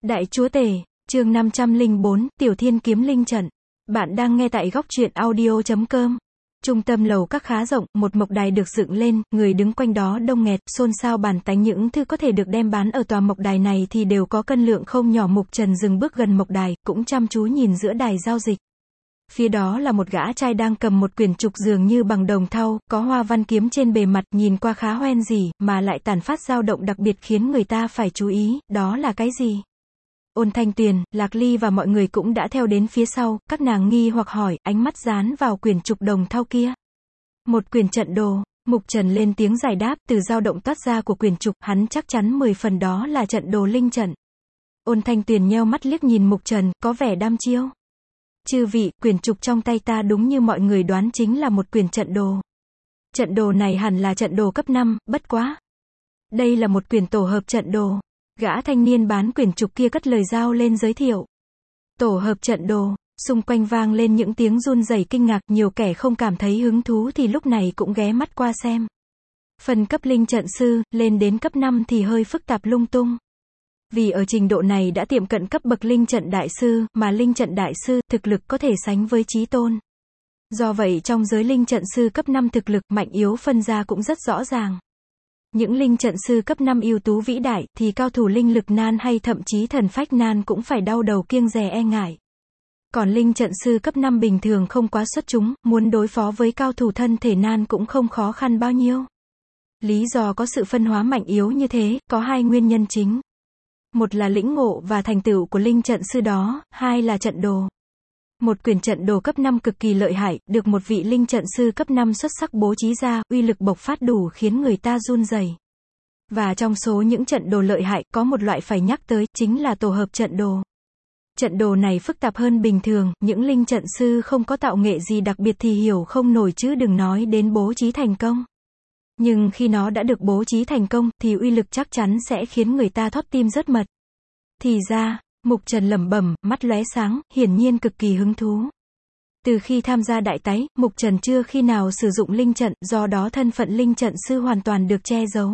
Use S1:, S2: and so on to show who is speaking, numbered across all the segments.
S1: Đại Chúa Tể, chương 504, Tiểu Thiên Kiếm Linh Trận. Bạn đang nghe tại góc truyện audio.com. Trung tâm lầu các khá rộng, một mộc đài được dựng lên, người đứng quanh đó đông nghẹt, xôn xao bàn tán những thứ có thể được đem bán ở tòa mộc đài này thì đều có cân lượng không nhỏ. Mục Trần dừng bước gần mộc đài, cũng chăm chú nhìn giữa đài giao dịch. Phía đó là một gã trai đang cầm một quyển trục dường như bằng đồng thau, có hoa văn kiếm trên bề mặt, nhìn qua khá hoen dỉ, mà lại tản phát dao động đặc biệt khiến người ta phải chú ý, đó là cái gì? Ôn Thanh Tuyền, Lạc Ly và mọi người cũng đã theo đến phía sau, các nàng nghi hoặc hỏi, ánh mắt dán vào quyển trục đồng thau kia. Một quyển trận đồ. Mục Trần lên tiếng giải đáp, từ dao động toát ra của quyển trục, hắn chắc chắn 10 phần đó là trận đồ linh trận. Ôn Thanh Tuyền nheo mắt liếc nhìn Mục Trần, có vẻ đăm chiêu. Chư vị, quyển trục trong tay ta đúng như mọi người đoán chính là một quyển trận đồ. Trận đồ này hẳn là trận đồ cấp 5, bất quá. Đây là một quyển tổ hợp trận đồ. Gã thanh niên bán quyển trục kia cất lời giao lên giới thiệu. Tổ hợp trận đồ, xung quanh vang lên những tiếng run rẩy kinh ngạc, nhiều kẻ không cảm thấy hứng thú thì lúc này cũng ghé mắt qua xem. Phần cấp linh trận sư, lên đến cấp 5 thì hơi phức tạp lung tung. Vì ở trình độ này đã tiệm cận cấp bậc linh trận đại sư, mà linh trận đại sư, thực lực có thể sánh với chí tôn. Do vậy trong giới linh trận sư cấp 5 thực lực mạnh yếu phân ra cũng rất rõ ràng. Những linh trận sư cấp 5 ưu tú vĩ đại, thì cao thủ linh lực nan hay thậm chí thần phách nan cũng phải đau đầu kiêng dè e ngại. Còn linh trận sư cấp 5 bình thường không quá xuất chúng, muốn đối phó với cao thủ thân thể nan cũng không khó khăn bao nhiêu. Lý do có sự phân hóa mạnh yếu như thế, có hai nguyên nhân chính. Một là lĩnh ngộ và thành tựu của linh trận sư đó, hai là trận đồ. Một quyển trận đồ cấp 5 cực kỳ lợi hại, được một vị linh trận sư cấp 5 xuất sắc bố trí ra, uy lực bộc phát đủ khiến người ta run rẩy. Và trong số những trận đồ lợi hại, có một loại phải nhắc tới, chính là tổ hợp trận đồ. Trận đồ này phức tạp hơn bình thường, những linh trận sư không có tạo nghệ gì đặc biệt thì hiểu không nổi chứ đừng nói đến bố trí thành công. Nhưng khi nó đã được bố trí thành công, thì uy lực chắc chắn sẽ khiến người ta thót tim rớt mật. Thì ra, Mục Trần lẩm bẩm, mắt lóe sáng, hiển nhiên cực kỳ hứng thú. Từ khi tham gia đại tái, Mục Trần chưa khi nào sử dụng linh trận, do đó thân phận linh trận sư hoàn toàn được che giấu.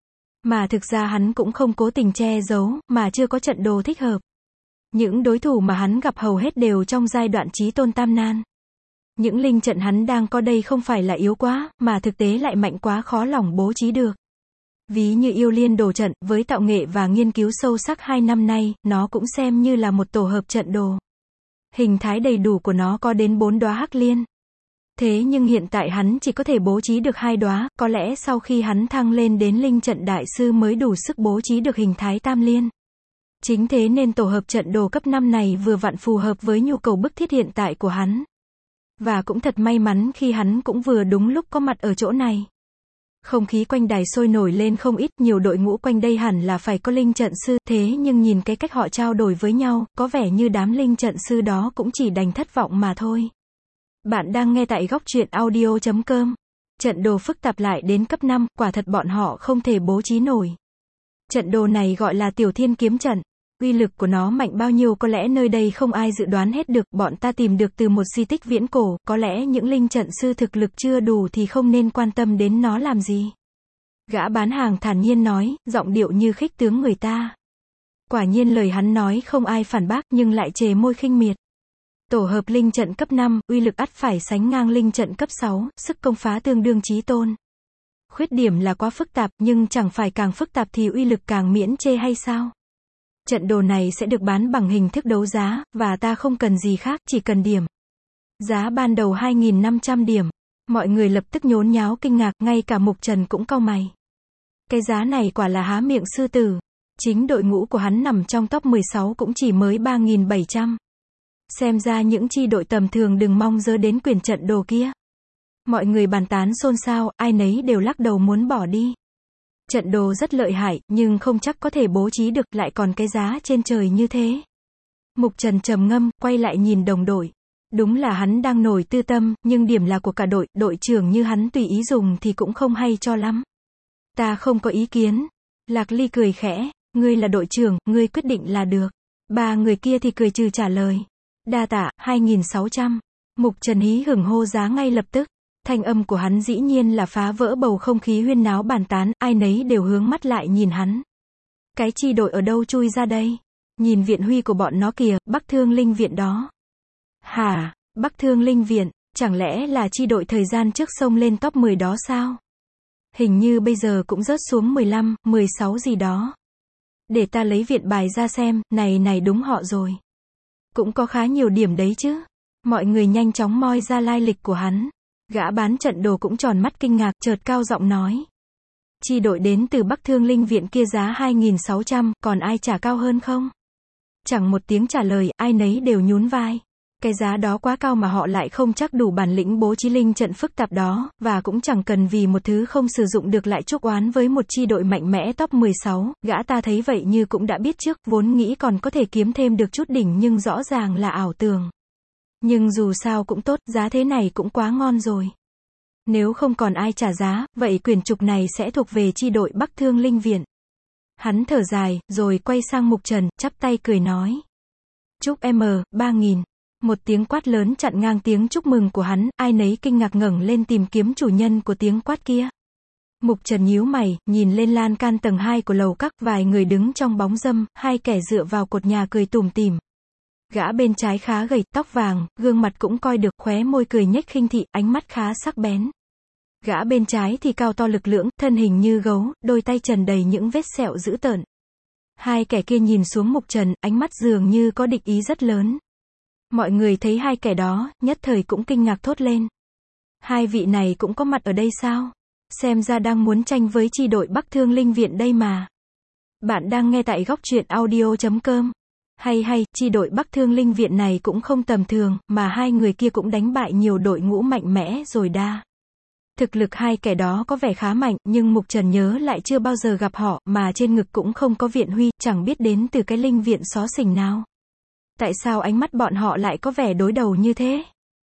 S1: Mà thực ra hắn cũng không cố tình che giấu, mà chưa có trận đồ thích hợp. Những đối thủ mà hắn gặp hầu hết đều trong giai đoạn chí tôn tam nan. Những linh trận hắn đang có đây không phải là yếu quá, mà thực tế lại mạnh quá khó lòng bố trí được. Ví như yêu liên đồ trận, với tạo nghệ và nghiên cứu sâu sắc 2 năm nay, nó cũng xem như là một tổ hợp trận đồ. Hình thái đầy đủ của nó có đến 4 đóa hắc liên. Thế nhưng hiện tại hắn chỉ có thể bố trí được 2 đóa, có lẽ sau khi hắn thăng lên đến linh trận đại sư mới đủ sức bố trí được hình thái tam liên. Chính thế nên tổ hợp trận đồ cấp 5 này vừa vặn phù hợp với nhu cầu bức thiết hiện tại của hắn. Và cũng thật may mắn khi hắn cũng vừa đúng lúc có mặt ở chỗ này. Không khí quanh đài sôi nổi lên không ít, nhiều đội ngũ quanh đây hẳn là phải có linh trận sư, thế nhưng nhìn cái cách họ trao đổi với nhau, có vẻ như đám linh trận sư đó cũng chỉ đành thất vọng mà thôi. Bạn đang nghe tại góc truyện audio.com. Trận đồ phức tạp lại đến cấp 5, quả thật bọn họ không thể bố trí nổi. Trận đồ này gọi là Tiểu Thiên Kiếm Trận. Uy lực của nó mạnh bao nhiêu có lẽ nơi đây không ai dự đoán hết được, bọn ta tìm được từ một di tích viễn cổ, có lẽ những linh trận sư thực lực chưa đủ thì không nên quan tâm đến nó làm gì. Gã bán hàng thản nhiên nói, giọng điệu như khích tướng người ta. Quả nhiên lời hắn nói không ai phản bác nhưng lại chề môi khinh miệt. Tổ hợp linh trận cấp 5, uy lực ắt phải sánh ngang linh trận cấp 6, sức công phá tương đương chí tôn. Khuyết điểm là quá phức tạp, nhưng chẳng phải càng phức tạp thì uy lực càng miễn chê hay sao? Trận đồ này sẽ được bán bằng hình thức đấu giá, và ta không cần gì khác, chỉ cần điểm. Giá ban đầu 2.500 điểm. Mọi người lập tức nhốn nháo kinh ngạc, ngay cả Mục Trần cũng cau mày. Cái giá này quả là há miệng sư tử. Chính đội ngũ của hắn nằm trong top 16 cũng chỉ mới 3.700. Xem ra những chi đội tầm thường đừng mong dơ đến quyển trận đồ kia. Mọi người bàn tán xôn xao, ai nấy đều lắc đầu muốn bỏ đi. Trận đồ rất lợi hại, nhưng không chắc có thể bố trí được, lại còn cái giá trên trời như thế. Mục Trần trầm ngâm, quay lại nhìn đồng đội. Đúng là hắn đang nổi tư tâm, nhưng điểm là của cả đội, đội trưởng như hắn tùy ý dùng thì cũng không hay cho lắm. Ta không có ý kiến. Lạc Ly cười khẽ, ngươi là đội trưởng, ngươi quyết định là được. Ba người kia thì cười trừ trả lời. Đa tạ, 2.600. Mục Trần hí hửng hô giá ngay lập tức. Thanh âm của hắn dĩ nhiên là phá vỡ bầu không khí huyên náo bàn tán, ai nấy đều hướng mắt lại nhìn hắn. Cái chi đội ở đâu chui ra đây? Nhìn viện huy của bọn nó kìa, Bắc Thương Linh Viện đó. Hả, Bắc Thương Linh Viện, chẳng lẽ là chi đội thời gian trước xông lên top 10 đó sao? Hình như bây giờ cũng rớt xuống 15, 16 gì đó. Để ta lấy viện bài ra xem, này đúng họ rồi. Cũng có khá nhiều điểm đấy chứ. Mọi người nhanh chóng moi ra lai lịch của hắn. Gã bán trận đồ cũng tròn mắt kinh ngạc, chợt cao giọng nói. Chi đội đến từ Bắc Thương Linh Viện kia giá 2.600, còn ai trả cao hơn không? Chẳng một tiếng trả lời, ai nấy đều nhún vai. Cái giá đó quá cao mà họ lại không chắc đủ bản lĩnh bố trí linh trận phức tạp đó, và cũng chẳng cần vì một thứ không sử dụng được lại chuốc oán với một chi đội mạnh mẽ top 16, gã ta thấy vậy như cũng đã biết trước, vốn nghĩ còn có thể kiếm thêm được chút đỉnh nhưng rõ ràng là ảo tưởng. Nhưng dù sao cũng tốt, giá thế này cũng quá ngon rồi. Nếu không còn ai trả giá, vậy quyển trục này sẽ thuộc về chi đội Bắc Thương Linh Viện. Hắn thở dài, rồi quay sang Mục Trần, chắp tay cười nói. Chúc em 3.000. Một tiếng quát lớn chặn ngang tiếng chúc mừng của hắn, ai nấy kinh ngạc ngẩng lên tìm kiếm chủ nhân của tiếng quát kia. Mục Trần nhíu mày, nhìn lên lan can tầng 2 của lầu các, vài người đứng trong bóng râm, hai kẻ dựa vào cột nhà cười tủm tỉm. Gã bên trái khá gầy, tóc vàng, gương mặt cũng coi được, khóe môi cười nhếch khinh thị, ánh mắt khá sắc bén. Gã bên trái thì cao to lực lưỡng, thân hình như gấu, đôi tay trần đầy những vết sẹo dữ tợn. Hai kẻ kia nhìn xuống Mục Trần, ánh mắt dường như có địch ý rất lớn. Mọi người thấy hai kẻ đó, nhất thời cũng kinh ngạc thốt lên. Hai vị này cũng có mặt ở đây sao? Xem ra đang muốn tranh với chi đội Bắc Thương Linh Viện đây mà. Bạn đang nghe tại góc truyện audio.com. Hay, chi đội Bắc Thương Linh Viện này cũng không tầm thường, mà hai người kia cũng đánh bại nhiều đội ngũ mạnh mẽ rồi đa. Thực lực hai kẻ đó có vẻ khá mạnh, nhưng Mục Trần nhớ lại chưa bao giờ gặp họ, mà trên ngực cũng không có viện huy, chẳng biết đến từ cái linh viện xó xỉnh nào. Tại sao ánh mắt bọn họ lại có vẻ đối đầu như thế?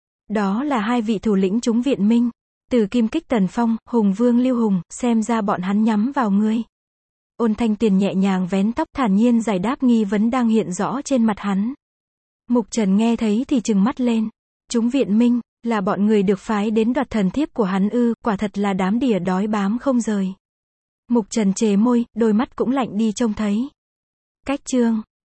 S1: Đó là hai vị thủ lĩnh chúng viện Minh. Từ Kim Kích Tần Phong, Hùng Vương Lưu Hùng, xem ra bọn hắn nhắm vào ngươi. Ôn Thanh Tuyền nhẹ nhàng vén tóc, thản nhiên giải đáp nghi vấn đang hiện rõ trên mặt hắn. Mục Trần nghe thấy thì trừng mắt lên. Chúng viện Minh, là bọn người được phái đến đoạt thần thiếp của hắn ư, quả thật là đám đỉa đói bám không rời. Mục Trần chề môi, đôi mắt cũng lạnh đi trông thấy. Cách chương